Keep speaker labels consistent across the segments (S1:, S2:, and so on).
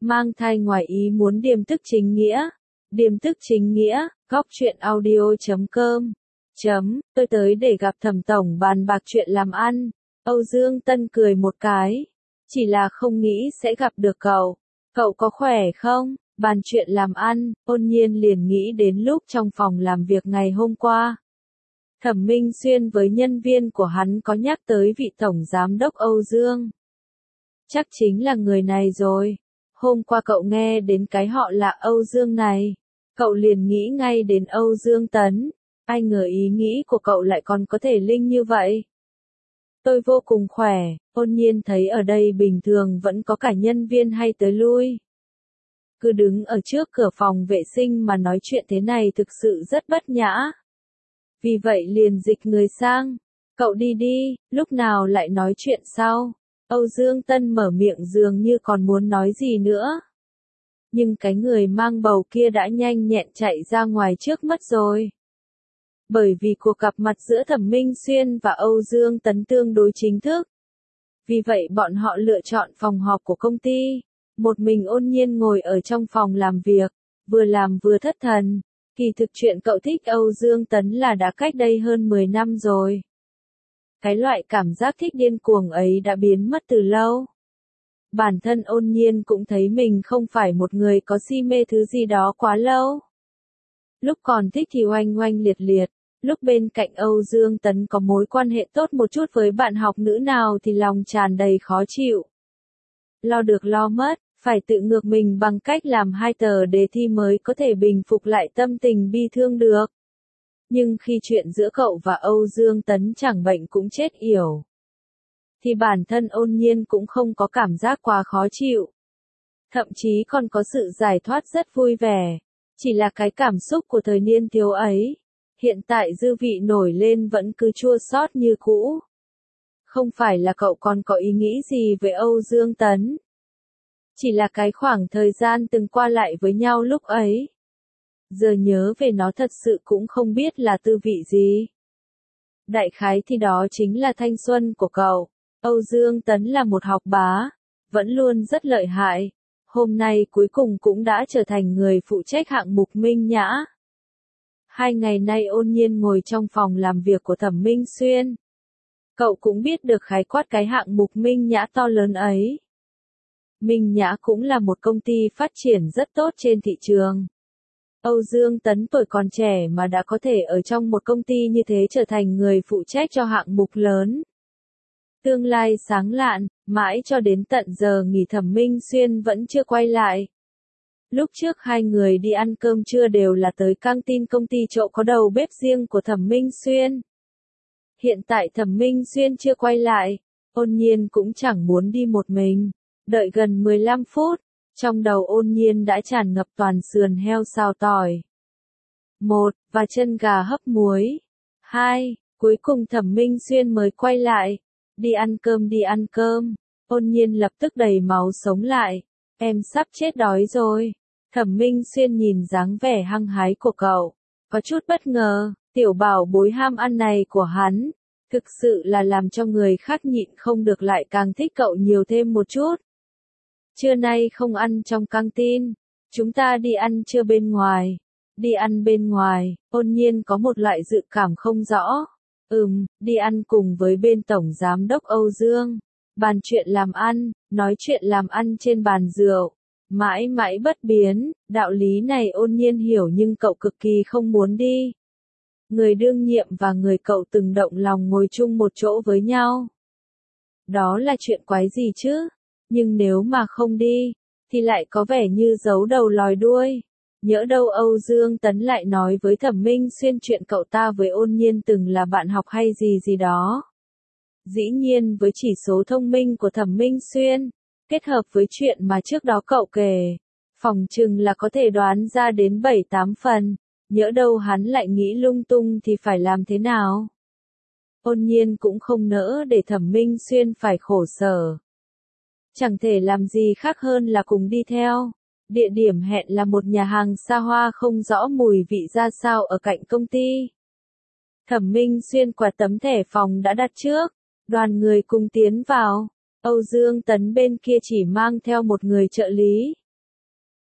S1: Mang thai ngoài ý muốn điềm tức chính nghĩa. Điềm tức chính nghĩa, góc chuyện audio.com. Tôi tới để gặp Thẩm tổng bàn bạc chuyện làm ăn. Âu Dương Tân cười một cái. Chỉ là không nghĩ sẽ gặp được cậu. Cậu có khỏe không? Bàn chuyện làm ăn, Ôn Nhiên liền nghĩ đến lúc trong phòng làm việc ngày hôm qua. Thẩm Minh Xuyên với nhân viên của hắn có nhắc tới vị tổng giám đốc Âu Dương. Chắc chính là người này rồi. Hôm qua cậu nghe đến cái họ là Âu Dương này. Cậu liền nghĩ ngay đến Âu Dương Tấn. Ai ngờ ý nghĩ của cậu lại còn có thể linh như vậy. Tôi vô cùng khỏe, Ôn Nhiên thấy ở đây bình thường vẫn có cả nhân viên hay tới lui. Cứ đứng ở trước cửa phòng vệ sinh mà nói chuyện thế này thực sự rất bất nhã. Vì vậy liền dịch người sang. Cậu đi đi, lúc nào lại nói chuyện sau. Âu Dương Tân mở miệng dường như còn muốn nói gì nữa. Nhưng cái người mang bầu kia đã nhanh nhẹn chạy ra ngoài trước mất rồi. Bởi vì cuộc gặp mặt giữa Thẩm Minh Xuyên và Âu Dương Tấn tương đối chính thức. Vì vậy bọn họ lựa chọn phòng họp của công ty. Một mình Ôn Nhiên ngồi ở trong phòng làm việc, vừa làm vừa thất thần. Kỳ thực chuyện cậu thích Âu Dương Tấn là đã cách đây hơn 10 năm rồi. Cái loại cảm giác thích điên cuồng ấy đã biến mất từ lâu. Bản thân Ôn Nhiên cũng thấy mình không phải một người có si mê thứ gì đó quá lâu. Lúc còn thích thì oanh oanh liệt liệt, lúc bên cạnh Âu Dương Tấn có mối quan hệ tốt một chút với bạn học nữ nào thì lòng tràn đầy khó chịu. Lo được lo mất, phải tự ngược mình bằng cách làm 2 tờ đề thi mới có thể bình phục lại tâm tình bi thương được. Nhưng khi chuyện giữa cậu và Âu Dương Tấn chẳng bệnh cũng chết yểu, thì bản thân Ôn Nhiên cũng không có cảm giác quá khó chịu. Thậm chí còn có sự giải thoát rất vui vẻ. Chỉ là cái cảm xúc của thời niên thiếu ấy, hiện tại dư vị nổi lên vẫn cứ chua xót như cũ. Không phải là cậu còn có ý nghĩ gì về Âu Dương Tấn. Chỉ là cái khoảng thời gian từng qua lại với nhau lúc ấy. Giờ nhớ về nó thật sự cũng không biết là tư vị gì. Đại khái thì đó chính là thanh xuân của cậu. Âu Dương Tấn là một học bá, vẫn luôn rất lợi hại. Hôm nay cuối cùng cũng đã trở thành người phụ trách hạng mục Minh Nhã. 2 ngày nay Ôn Nhiên ngồi trong phòng làm việc của Thẩm Minh Xuyên. Cậu cũng biết được khái quát cái hạng mục Minh Nhã to lớn ấy. Minh Nhã cũng là một công ty phát triển rất tốt trên thị trường. Âu Dương Tấn tuổi còn trẻ mà đã có thể ở trong một công ty như thế trở thành người phụ trách cho hạng mục lớn. Tương lai sáng lạn, mãi cho đến tận giờ nghỉ Thẩm Minh Xuyên vẫn chưa quay lại. Lúc trước 2 người đi ăn cơm trưa đều là tới căng tin công ty chỗ có đầu bếp riêng của Thẩm Minh Xuyên. Hiện tại Thẩm Minh Xuyên chưa quay lại, Ôn Nhiên cũng chẳng muốn đi một mình. Đợi gần 15 phút, trong đầu Ôn Nhiên đã tràn ngập toàn sườn heo xào tỏi. 1. Và chân gà hấp muối. 2. Cuối cùng Thẩm Minh Xuyên mới quay lại. Đi ăn cơm đi ăn cơm. Ôn Nhiên lập tức đầy máu sống lại. Em sắp chết đói rồi. Thẩm Minh Xuyên nhìn dáng vẻ hăng hái của cậu. Có chút bất ngờ, tiểu bảo bối ham ăn này của hắn. Thực sự là làm cho người khác nhịn không được lại càng thích cậu nhiều thêm một chút. Trưa nay không ăn trong căng tin. Chúng ta đi ăn trưa bên ngoài. Đi ăn bên ngoài, Ôn Nhiên có một loại dự cảm không rõ. Đi ăn cùng với bên tổng giám đốc Âu Dương. Bàn chuyện làm ăn, nói chuyện làm ăn trên bàn rượu. Mãi mãi bất biến, đạo lý này Ôn Nhiên hiểu nhưng cậu cực kỳ không muốn đi. Người đương nhiệm và người cậu từng động lòng ngồi chung một chỗ với nhau. Đó là chuyện quái gì chứ? Nhưng nếu mà không đi, thì lại có vẻ như giấu đầu lòi đuôi. Nhỡ đâu Âu Dương Tấn lại nói với Thẩm Minh Xuyên chuyện cậu ta với Ôn Nhiên từng là bạn học hay gì gì đó. Dĩ nhiên với chỉ số thông minh của Thẩm Minh Xuyên, kết hợp với chuyện mà trước đó cậu kể, phỏng chừng là có thể đoán ra đến 7-8 phần. Nhỡ đâu hắn lại nghĩ lung tung thì phải làm thế nào? Ôn Nhiên cũng không nỡ để Thẩm Minh Xuyên phải khổ sở. Chẳng thể làm gì khác hơn là cùng đi theo. Địa điểm hẹn là một nhà hàng xa hoa không rõ mùi vị ra sao ở cạnh công ty. Thẩm Minh Xuyên quạt tấm thẻ phòng đã đặt trước. Đoàn người cùng tiến vào. Âu Dương Tấn bên kia chỉ mang theo một người trợ lý.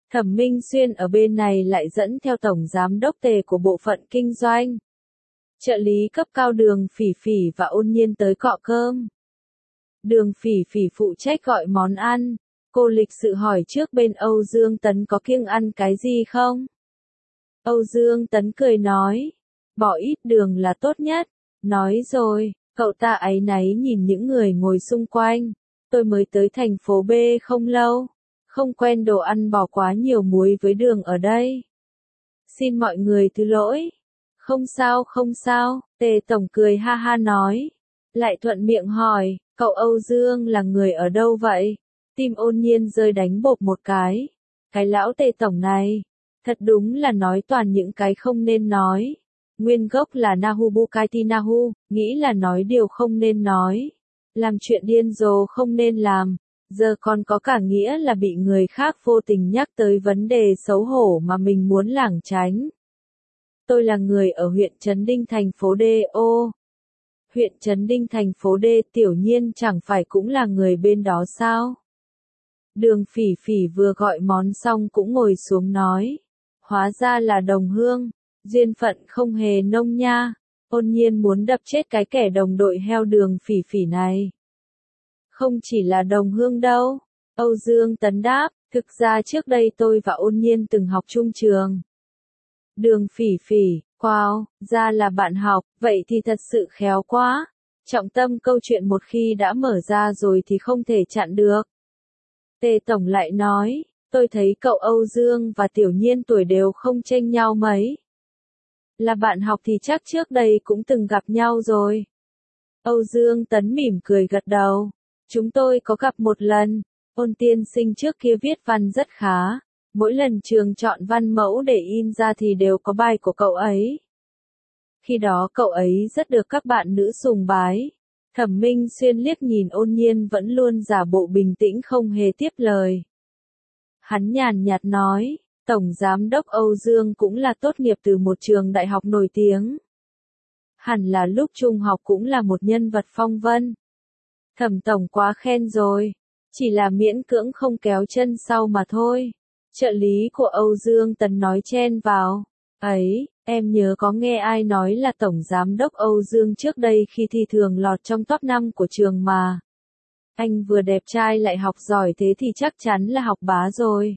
S1: Thẩm Minh Xuyên ở bên này lại dẫn theo tổng giám đốc Tề của bộ phận kinh doanh. Trợ lý cấp cao Đường Phỉ Phỉ và Ôn Nhiên tới cọ cơm. Đường Phỉ Phỉ phụ trách gọi món ăn. Cô lịch sự hỏi trước bên Âu Dương Tấn có kiêng ăn cái gì không? Âu Dương Tấn cười nói, bỏ ít đường là tốt nhất. Nói rồi, cậu ta áy náy nhìn những người ngồi xung quanh. Tôi mới tới thành phố B không lâu. Không quen đồ ăn bỏ quá nhiều muối với đường ở đây. Xin mọi người thứ lỗi. Không sao không sao, Tề Tổng cười ha ha nói. Lại thuận miệng hỏi, cậu Âu Dương là người ở đâu vậy? Tim Ôn Nhiên rơi đánh bộp một cái. Cái lão Tề Tổng này, thật đúng là nói toàn những cái không nên nói. Nguyên gốc là Nahubukaitinahu, nghĩ là nói điều không nên nói. Làm chuyện điên rồ không nên làm. Giờ còn có cả nghĩa là bị người khác vô tình nhắc tới vấn đề xấu hổ mà mình muốn lảng tránh. Tôi là người ở huyện Trấn Đinh thành phố D. Ô, huyện Trấn Đinh thành phố D, Tiểu Nhiên chẳng phải cũng là người bên đó sao? Đường Phỉ Phỉ vừa gọi món xong cũng ngồi xuống nói. Hóa ra là đồng hương, duyên phận không hề nông nha. Ôn Nhiên muốn đập chết cái kẻ đồng đội heo Đường Phỉ Phỉ này. Không chỉ là đồng hương đâu. Âu Dương Tấn đáp, thực ra trước đây tôi và Ôn Nhiên từng học chung trường. Đường Phỉ Phỉ, wow, ra là bạn học, vậy thì thật sự khéo quá. Trọng tâm câu chuyện một khi đã mở ra rồi thì không thể chặn được. Tề Tổng lại nói, tôi thấy cậu Âu Dương và Tiểu Nhiên tuổi đều không chênh nhau mấy. Là bạn học thì chắc trước đây cũng từng gặp nhau rồi. Âu Dương Tấn mỉm cười gật đầu. Chúng tôi có gặp một lần. Ôn tiên sinh trước kia viết văn rất khá. Mỗi lần trường chọn văn mẫu để in ra thì đều có bài của cậu ấy. Khi đó cậu ấy rất được các bạn nữ sùng bái. Thẩm Minh Xuyên liếc nhìn Ôn Nhiên vẫn luôn giả bộ bình tĩnh không hề tiếp lời. Hắn nhàn nhạt nói, Tổng Giám đốc Âu Dương cũng là tốt nghiệp từ một trường đại học nổi tiếng. Hẳn là lúc trung học cũng là một nhân vật phong vân. Thẩm Tổng quá khen rồi, chỉ là miễn cưỡng không kéo chân sau mà thôi. Trợ lý của Âu Dương Tấn nói chen vào. Ấy, em nhớ có nghe ai nói là Tổng Giám đốc Âu Dương trước đây khi thi thường lọt trong top 5 của trường mà. Anh vừa đẹp trai lại học giỏi thế thì chắc chắn là học bá rồi.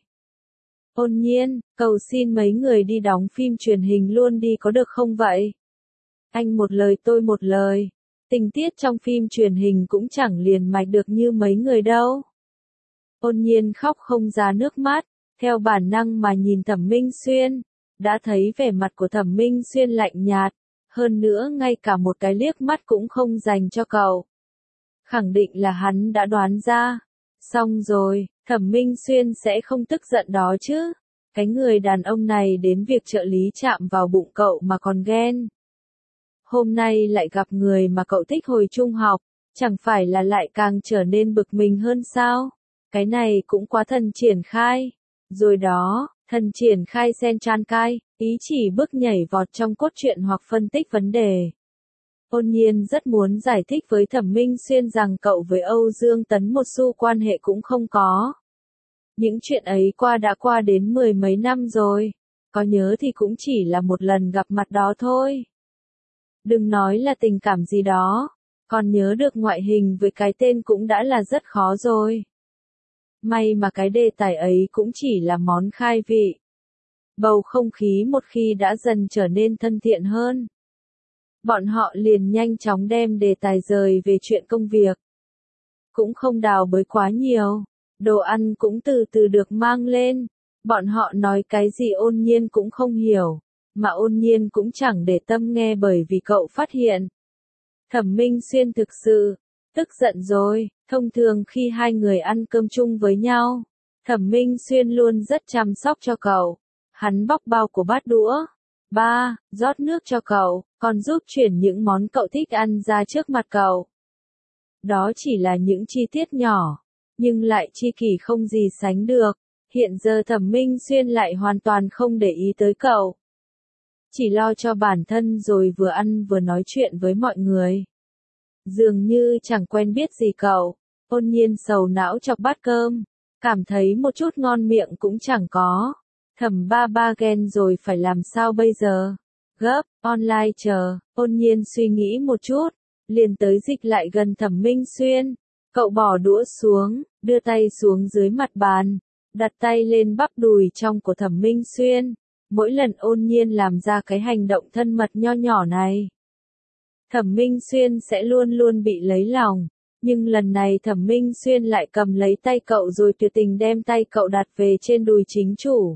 S1: Ôn Nhiên, cầu xin mấy người đi đóng phim truyền hình luôn đi có được không vậy? Anh một lời tôi một lời. Tình tiết trong phim truyền hình cũng chẳng liền mạch được như mấy người đâu. Ôn Nhiên khóc không ra nước mắt, theo bản năng mà nhìn Thẩm Minh Xuyên. Đã thấy vẻ mặt của Thẩm Minh Xuyên lạnh nhạt, hơn nữa ngay cả một cái liếc mắt cũng không dành cho cậu. Khẳng định là hắn đã đoán ra. Xong rồi, Thẩm Minh Xuyên sẽ không tức giận đó chứ. Cái người đàn ông này đến việc trợ lý chạm vào bụng cậu mà còn ghen. Hôm nay lại gặp người mà cậu thích hồi trung học, chẳng phải là lại càng trở nên bực mình hơn sao? Cái này cũng quá thần triển khai. Rồi đó, thần triển khai sen chan cai, ý chỉ bước nhảy vọt trong cốt truyện hoặc phân tích vấn đề. Ôn Nhiên rất muốn giải thích với Thẩm Minh Xuyên rằng cậu với Âu Dương Tấn một xu quan hệ cũng không có. Những chuyện ấy đã qua đến 10 mấy năm rồi. Có nhớ thì cũng chỉ là một lần gặp mặt đó thôi. Đừng nói là tình cảm gì đó. Còn nhớ được ngoại hình với cái tên cũng đã là rất khó rồi. May mà cái đề tài ấy cũng chỉ là món khai vị. Bầu không khí một khi đã dần trở nên thân thiện hơn. Bọn họ liền nhanh chóng đem đề tài rời về chuyện công việc. Cũng không đào bới quá nhiều. Đồ ăn cũng từ từ được mang lên. Bọn họ nói cái gì Ôn Nhiên cũng không hiểu. Mà Ôn Nhiên cũng chẳng để tâm nghe bởi vì cậu phát hiện. Thẩm Minh Xuyên thực sự tức giận rồi. Thông thường khi hai người ăn cơm chung với nhau, Thẩm Minh Xuyên luôn rất chăm sóc cho cậu. Hắn bóc bao của bát đũa. Rót nước cho cậu, còn giúp chuyển những món cậu thích ăn ra trước mặt cậu. Đó chỉ là những chi tiết nhỏ, nhưng lại chi kỷ không gì sánh được. Hiện giờ Thẩm Minh Xuyên lại hoàn toàn không để ý tới cậu. Chỉ lo cho bản thân rồi vừa ăn vừa nói chuyện với mọi người. Dường như chẳng quen biết gì cậu. Ôn Nhiên sầu não chọc bát cơm. cảm thấy một chút ngon miệng cũng chẳng có. Thẩm ba ba ghen rồi phải làm sao bây giờ? Gấp, online chờ, ôn nhiên suy nghĩ một chút, liền tới dịch lại gần Thẩm Minh Xuyên. Cậu bỏ đũa xuống, đưa tay xuống dưới mặt bàn, đặt tay lên bắp đùi trong của Thẩm Minh Xuyên. Mỗi lần ôn nhiên làm ra cái hành động thân mật nho nhỏ này, Thẩm Minh Xuyên sẽ luôn luôn bị lấy lòng. Nhưng lần này Thẩm Minh Xuyên lại cầm lấy tay cậu rồi tuyệt tình đem tay cậu đặt về trên đùi chính chủ.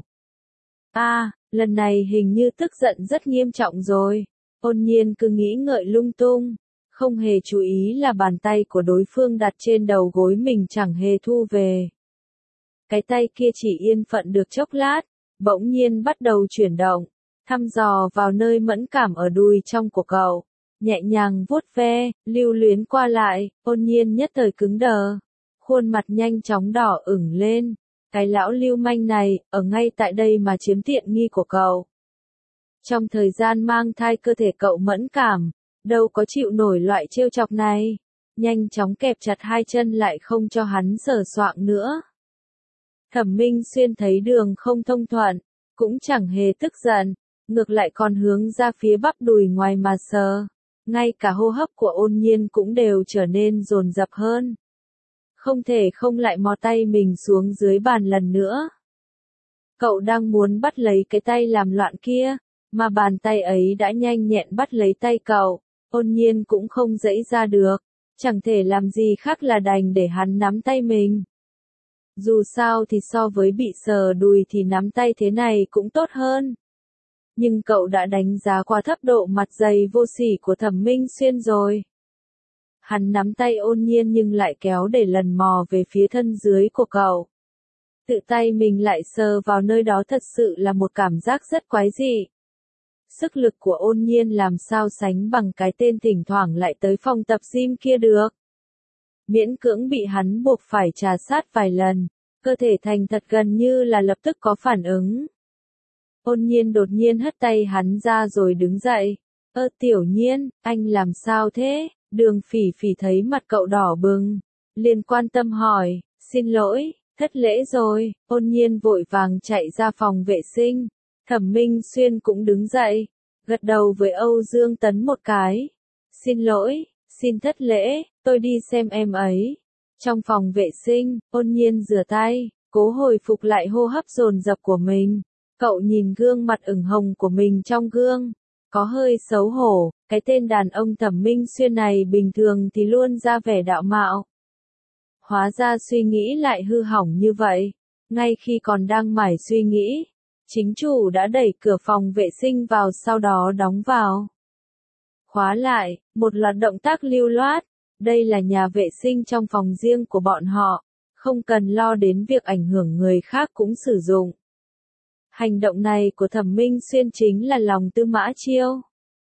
S1: Lần này hình như tức giận rất nghiêm trọng rồi. Ôn nhiên cứ nghĩ ngợi lung tung, không hề chú ý là bàn tay của đối phương đặt trên đầu gối mình chẳng hề thu về. Cái tay kia chỉ yên phận được chốc lát, bỗng nhiên bắt đầu chuyển động, thăm dò vào nơi mẫn cảm ở đùi trong của cậu, nhẹ nhàng vuốt ve, lưu luyến qua lại. Ôn nhiên nhất thời cứng đờ, khuôn mặt nhanh chóng đỏ ửng lên. Cái lão lưu manh này, ở ngay tại đây mà chiếm tiện nghi của cậu. Trong thời gian mang thai cơ thể cậu mẫn cảm, đâu có chịu nổi loại trêu chọc này. Nhanh chóng kẹp chặt hai chân lại không cho hắn sờ soạng nữa. Thẩm Minh Xuyên thấy đường không thông thuận, cũng chẳng hề tức giận, ngược lại còn hướng ra phía bắp đùi ngoài mà sờ. Ngay cả hô hấp của ôn nhiên cũng đều trở nên dồn dập hơn. Không thể không lại mò tay mình xuống dưới bàn lần nữa. Cậu đang muốn bắt lấy cái tay làm loạn kia, mà bàn tay ấy đã nhanh nhẹn bắt lấy tay cậu. Ôn nhiên cũng không dãy ra được, chẳng thể làm gì khác là đành để hắn nắm tay mình. Dù sao thì so với bị sờ đùi thì nắm tay thế này cũng tốt hơn. Nhưng cậu đã đánh giá qua thấp độ mặt dày vô sỉ của Thẩm Minh Xuyên rồi. Hắn nắm tay ôn nhiên nhưng lại kéo để lần mò về phía thân dưới của cậu. Tự tay mình lại sờ vào nơi đó thật sự là một cảm giác rất quái dị. Sức lực của ôn nhiên làm sao sánh bằng cái tên thỉnh thoảng lại tới phòng tập gym kia được. Miễn cưỡng bị hắn buộc phải trà sát vài lần, cơ thể thành thật gần như là lập tức có phản ứng. Ôn nhiên đột nhiên hất tay hắn ra rồi đứng dậy. Tiểu Nhiên, anh làm sao thế? Đường Phỉ Phỉ thấy mặt cậu đỏ bừng, liền quan tâm hỏi, xin lỗi, thất lễ rồi. Ôn nhiên vội vàng chạy ra phòng vệ sinh. Thẩm Minh Xuyên cũng đứng dậy, gật đầu với Âu Dương Tấn một cái. Xin lỗi, xin thất lễ, tôi đi xem em ấy. Trong phòng vệ sinh, ôn nhiên rửa tay, cố hồi phục lại hô hấp dồn dập của mình. Cậu nhìn gương mặt ửng hồng của mình trong gương, có hơi xấu hổ. Cái tên đàn ông Thẩm Minh Xuyên này bình thường thì luôn ra vẻ đạo mạo. Hóa ra suy nghĩ lại hư hỏng như vậy. Ngay khi còn đang mải suy nghĩ, chính chủ đã đẩy cửa phòng vệ sinh vào sau đó đóng vào. Khóa lại, một loạt động tác lưu loát. Đây là nhà vệ sinh trong phòng riêng của bọn họ, không cần lo đến việc ảnh hưởng người khác cũng sử dụng. Hành động này của Thẩm Minh Xuyên chính là lòng tư mã chiêu.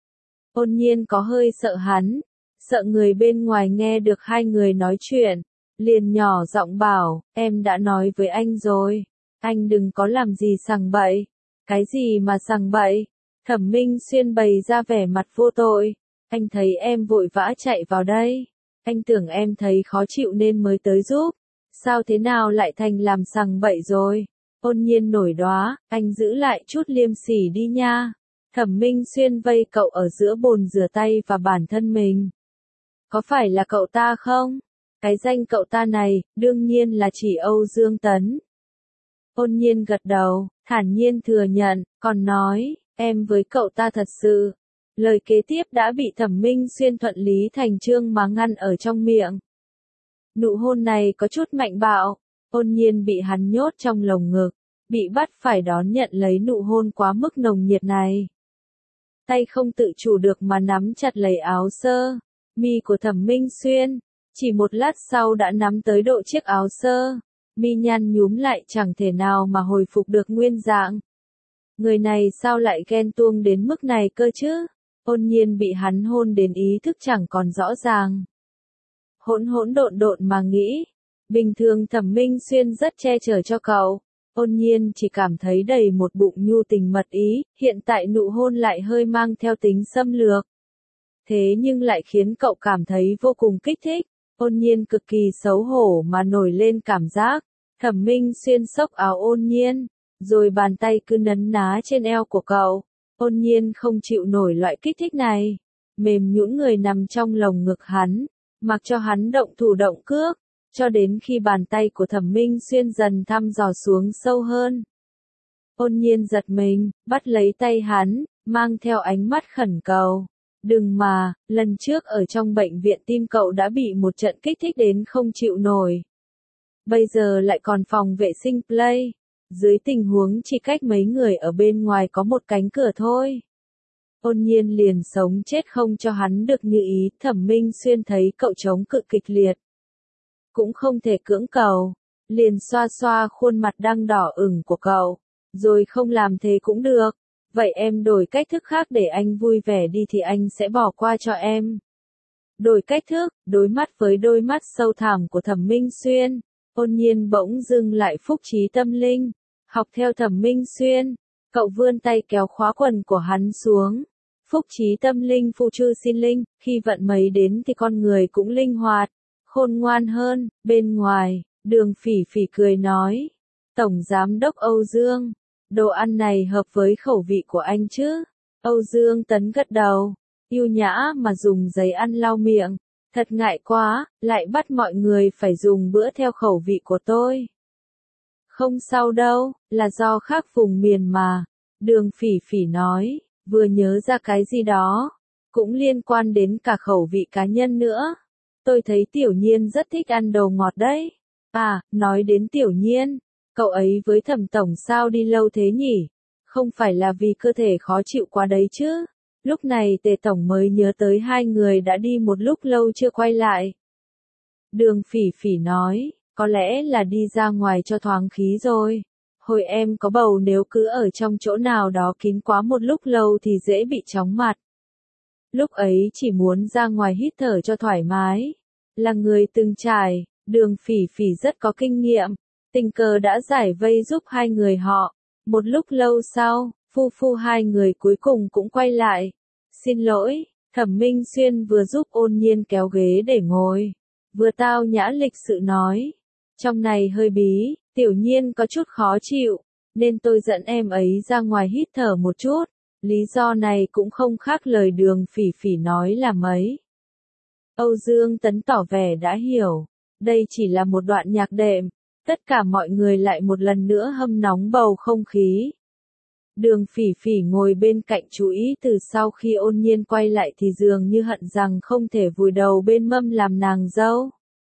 S1: Ôn nhiên có hơi sợ hắn, sợ người bên ngoài nghe được hai người nói chuyện, liền nhỏ giọng bảo, em đã nói với anh rồi, anh đừng có làm gì sằng bậy. Cái gì mà sằng bậy? Thẩm Minh Xuyên bày ra vẻ mặt vô tội, anh thấy em vội vã chạy vào đây, anh tưởng em thấy khó chịu nên mới tới giúp, sao thế nào lại thành làm sằng bậy rồi? Ôn nhiên nổi đoá, anh giữ lại chút liêm sỉ đi nha. Thẩm Minh Xuyên vây cậu ở giữa bồn rửa tay và bản thân mình. Có phải là cậu ta không? Cái danh cậu ta này, đương nhiên là chỉ Âu Dương Tấn. Ôn nhiên gật đầu, thản nhiên thừa nhận, còn nói, em với cậu ta thật sự. Lời kế tiếp đã bị Thẩm Minh Xuyên thuận lý thành chương mà ngăn ở trong miệng. Nụ hôn này có chút mạnh bạo, ôn nhiên bị hắn nhốt trong lồng ngực, bị bắt phải đón nhận lấy nụ hôn quá mức nồng nhiệt này. Tay không tự chủ được mà nắm chặt lấy áo sơ mi của Thẩm Minh Xuyên, chỉ một lát sau đã nắm tới độ chiếc áo sơ mi nhăn nhúm lại chẳng thể nào mà hồi phục được nguyên dạng. Người này sao lại ghen tuông đến mức này cơ chứ? Ôn nhiên bị hắn hôn đến ý thức chẳng còn rõ ràng. Hỗn hỗn độn độn mà nghĩ, bình thường Thẩm Minh Xuyên rất che chở cho cậu. Ôn nhiên chỉ cảm thấy đầy một bụng nhu tình mật ý, hiện tại nụ hôn lại hơi mang theo tính xâm lược. Thế nhưng lại khiến cậu cảm thấy vô cùng kích thích, ôn nhiên cực kỳ xấu hổ mà nổi lên cảm giác, Thẩm Minh Xuyên xốc áo Ôn Nhiên, rồi bàn tay cứ nấn ná trên eo của cậu. Ôn Nhiên không chịu nổi loại kích thích này, mềm nhũn người nằm trong lồng ngực hắn, mặc cho hắn động thủ động cước, cho đến khi bàn tay của Thẩm Minh Xuyên dần thăm dò xuống sâu hơn. Ôn Nhiên giật mình, bắt lấy tay hắn, mang theo ánh mắt khẩn cầu. Đừng mà, lần trước ở trong bệnh viện tim cậu đã bị một trận kích thích đến không chịu nổi. Bây giờ lại còn phòng vệ sinh play, dưới tình huống chỉ cách mấy người ở bên ngoài có một cánh cửa thôi. Ôn Nhiên liền sống chết không cho hắn được như ý. Thẩm Minh Xuyên thấy cậu chống cự kịch liệt, cũng không thể cưỡng cầu, liền xoa xoa khuôn mặt đang đỏ ửng của cậu, rồi không làm thế cũng được. Vậy em đổi cách thức khác để anh vui vẻ đi thì anh sẽ bỏ qua cho em. Đổi cách thức, đối mắt với đôi mắt sâu thẳm của Thẩm Minh Xuyên, Ôn Nhiên bỗng dưng lại phúc trí tâm linh, học theo Thẩm Minh Xuyên, cậu vươn tay kéo khóa quần của hắn xuống. Phúc trí tâm linh phu chư xin linh, khi vận mấy đến thì con người cũng linh hoạt, khôn ngoan hơn. Bên ngoài, Đường Phỉ Phỉ cười nói, Tổng Giám đốc Âu Dương, đồ ăn này hợp với khẩu vị của anh chứ? Âu Dương Tấn gật đầu, yêu nhã mà dùng giấy ăn lau miệng, thật ngại quá, lại bắt mọi người phải dùng bữa theo khẩu vị của tôi. Không sao đâu, là do khác vùng miền mà. Đường Phỉ Phỉ nói, vừa nhớ ra cái gì đó, cũng liên quan đến cả khẩu vị cá nhân nữa. Tôi thấy Tiểu Nhiên rất thích ăn đồ ngọt đấy. À, nói đến Tiểu Nhiên, cậu ấy với Thẩm Tổng sao đi lâu thế nhỉ? Không phải là vì cơ thể khó chịu quá đấy chứ? Lúc này Tề Tổng mới nhớ tới hai người đã đi một lúc lâu chưa quay lại. Đường Phỉ Phỉ nói, có lẽ là đi ra ngoài cho thoáng khí rồi. Hồi em có bầu nếu cứ ở trong chỗ nào đó kín quá một lúc lâu thì dễ bị chóng mặt. Lúc ấy chỉ muốn ra ngoài hít thở cho thoải mái. Là người từng trải, Đường Phỉ Phỉ rất có kinh nghiệm, tình cờ đã giải vây giúp hai người họ. Một lúc lâu sau, phu hai người cuối cùng cũng quay lại. Xin lỗi, Thẩm Minh Xuyên vừa giúp Ôn Nhiên kéo ghế để ngồi, vừa tao nhã lịch sự nói. Trong này hơi bí, Tiểu Nhiên có chút khó chịu, nên tôi dẫn em ấy ra ngoài hít thở một chút. Lý do này cũng không khác lời Đường Phỉ Phỉ nói là mấy. Âu Dương Tấn tỏ vẻ đã hiểu, đây chỉ là một đoạn nhạc đệm. Tất cả mọi người lại một lần nữa hâm nóng bầu không khí. Đường Phỉ Phỉ ngồi bên cạnh chú ý từ sau khi Ôn Nhiên quay lại thì dường như hận rằng không thể vùi đầu bên mâm làm nàng dâu.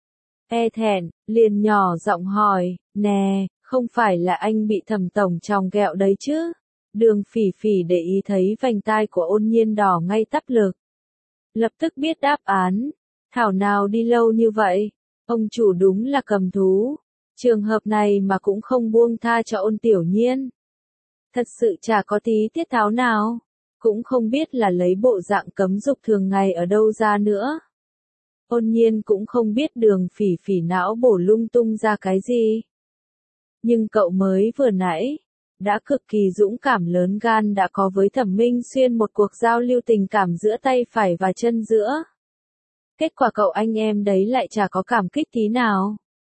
S1: E thẹn, liền nhỏ giọng hỏi, nè, không phải là anh bị Thẩm Tổng chòng ghẹo đấy chứ? Đường Phỉ Phỉ để ý thấy vành tai của Ôn Nhiên đỏ ngay tắp lực. Lập tức biết đáp án, thảo nào đi lâu như vậy, ông chủ đúng là cầm thú. Trường hợp này mà cũng không buông tha cho Ôn Tiểu Nhiên. Thật sự chả có tí tiết tháo nào, cũng không biết là lấy bộ dạng cấm dục thường ngày ở đâu ra nữa. Ôn Nhiên cũng không biết Đường Phỉ Phỉ não bổ lung tung ra cái gì. Nhưng cậu mới vừa nãy, đã cực kỳ dũng cảm lớn gan đã có với Thẩm Minh Xuyên một cuộc giao lưu tình cảm giữa tay phải và chân giữa. Kết quả cậu anh em đấy lại chả có cảm kích tí nào.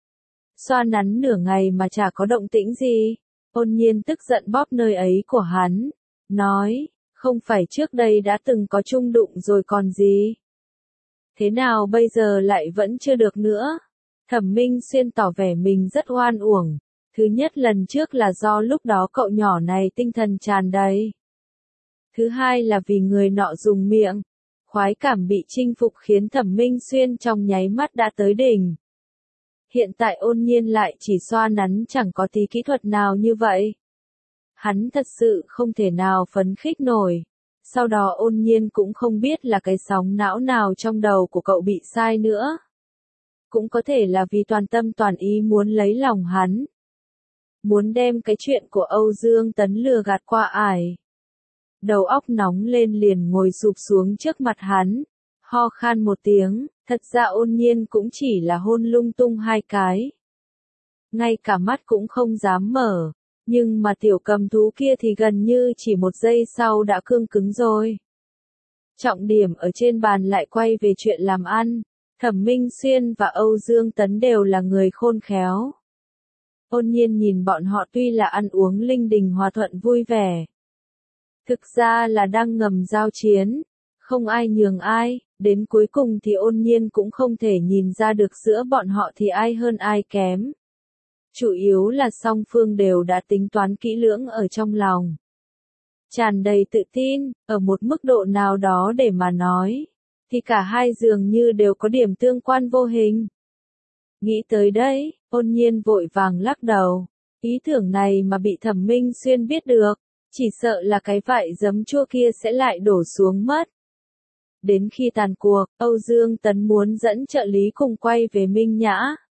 S1: Xoa nắn nửa ngày mà chả có động tĩnh gì. Ôn Nhiên tức giận bóp nơi ấy của hắn, nói, không phải trước đây đã từng có chung đụng rồi còn gì. Thế nào bây giờ lại vẫn chưa được nữa? Thẩm Minh Xuyên tỏ vẻ mình rất oan uổng. Thứ nhất lần trước là do lúc đó cậu nhỏ này tinh thần tràn đầy. Thứ hai là vì người nọ dùng miệng. Khoái cảm bị chinh phục khiến Thẩm Minh Xuyên trong nháy mắt đã tới đỉnh. Hiện tại Ôn Nhiên lại chỉ xoa nắn chẳng có tí kỹ thuật nào như vậy. Hắn thật sự không thể nào phấn khích nổi. Sau đó Ôn Nhiên cũng không biết là cái sóng não nào trong đầu của cậu bị sai nữa. Cũng có thể là vì toàn tâm toàn ý muốn lấy lòng hắn. Muốn đem cái chuyện của Âu Dương Tấn lừa gạt qua ải. Đầu óc nóng lên liền ngồi sụp xuống trước mặt hắn, ho khan một tiếng, thật ra Ôn Nhiên cũng chỉ là hôn lung tung hai cái. Ngay cả mắt cũng không dám mở, nhưng mà tiểu cầm thú kia thì gần như chỉ một giây sau đã cương cứng rồi. Trọng điểm ở trên bàn lại quay về chuyện làm ăn, Thẩm Minh Xuyên và Âu Dương Tấn đều là người khôn khéo. Ôn Nhiên nhìn bọn họ tuy là ăn uống linh đình hòa thuận vui vẻ. Thực ra là đang ngầm giao chiến, không ai nhường ai, đến cuối cùng thì Ôn Nhiên cũng không thể nhìn ra được giữa bọn họ thì ai hơn ai kém. Chủ yếu là song phương đều đã tính toán kỹ lưỡng ở trong lòng. Tràn đầy tự tin, ở một mức độ nào đó để mà nói, thì cả hai dường như đều có điểm tương quan vô hình. Nghĩ tới đây, Ôn Nhiên vội vàng lắc đầu. Ý tưởng này mà bị Thẩm Minh Xuyên biết được, chỉ sợ là cái vại giấm chua kia sẽ lại đổ xuống mất. Đến khi tàn cuộc, Âu Dương Tấn muốn dẫn trợ lý cùng quay về Minh Nhã.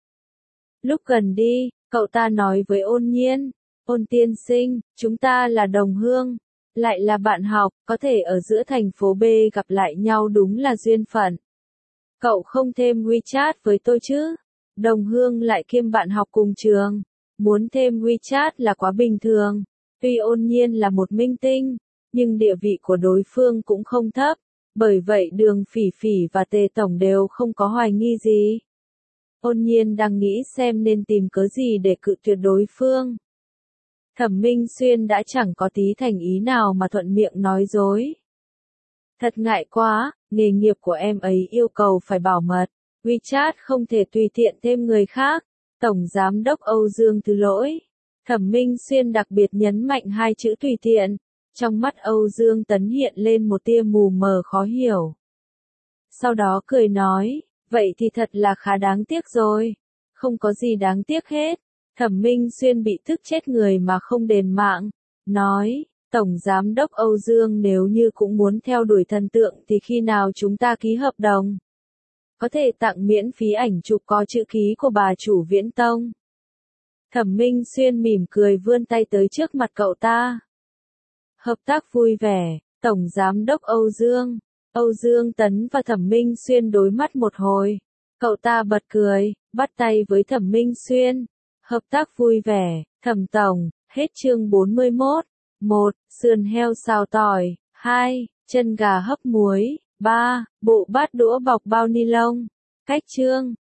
S1: Lúc gần đi, cậu ta nói với Ôn Nhiên, Ôn tiên sinh, chúng ta là đồng hương, lại là bạn học, có thể ở giữa thành phố B gặp lại nhau đúng là duyên phận. Cậu không thêm WeChat với tôi chứ? Đồng hương lại kiêm bạn học cùng trường. Muốn thêm WeChat là quá bình thường. Tuy Ôn Nhiên là một minh tinh, nhưng địa vị của đối phương cũng không thấp. Bởi vậy Đường Phỉ Phỉ và Tề Tổng đều không có hoài nghi gì. Ôn Nhiên đang nghĩ xem nên tìm cớ gì để cự tuyệt đối phương. Thẩm Minh Xuyên đã chẳng có tí thành ý nào mà thuận miệng nói dối. Thật ngại quá, nghề nghiệp của em ấy yêu cầu phải bảo mật. WeChat không thể tùy tiện thêm người khác. Tổng Giám đốc Âu Dương thứ lỗi. Thẩm Minh Xuyên đặc biệt nhấn mạnh hai chữ tùy tiện. Trong mắt Âu Dương Tấn hiện lên một tia mù mờ khó hiểu. Sau đó cười nói, vậy thì thật là khá đáng tiếc rồi. Không có gì đáng tiếc hết. Thẩm Minh Xuyên bị tức chết người mà không đền mạng. Nói, Tổng Giám đốc Âu Dương nếu như cũng muốn theo đuổi thần tượng thì khi nào chúng ta ký hợp đồng? Có thể tặng miễn phí ảnh chụp có chữ ký của bà chủ Viễn Tông. Thẩm Minh Xuyên mỉm cười vươn tay tới trước mặt cậu ta. Hợp tác vui vẻ, Tổng Giám đốc Âu Dương. Âu Dương Tấn và Thẩm Minh Xuyên đối mắt một hồi. Cậu ta bật cười, bắt tay với Thẩm Minh Xuyên. Hợp tác vui vẻ, Thẩm Tổng, hết chương 41. 1. Sườn heo xào tỏi. 2. Chân gà hấp muối. 3. Bộ bát đũa bọc bao ni lông. Cách chương.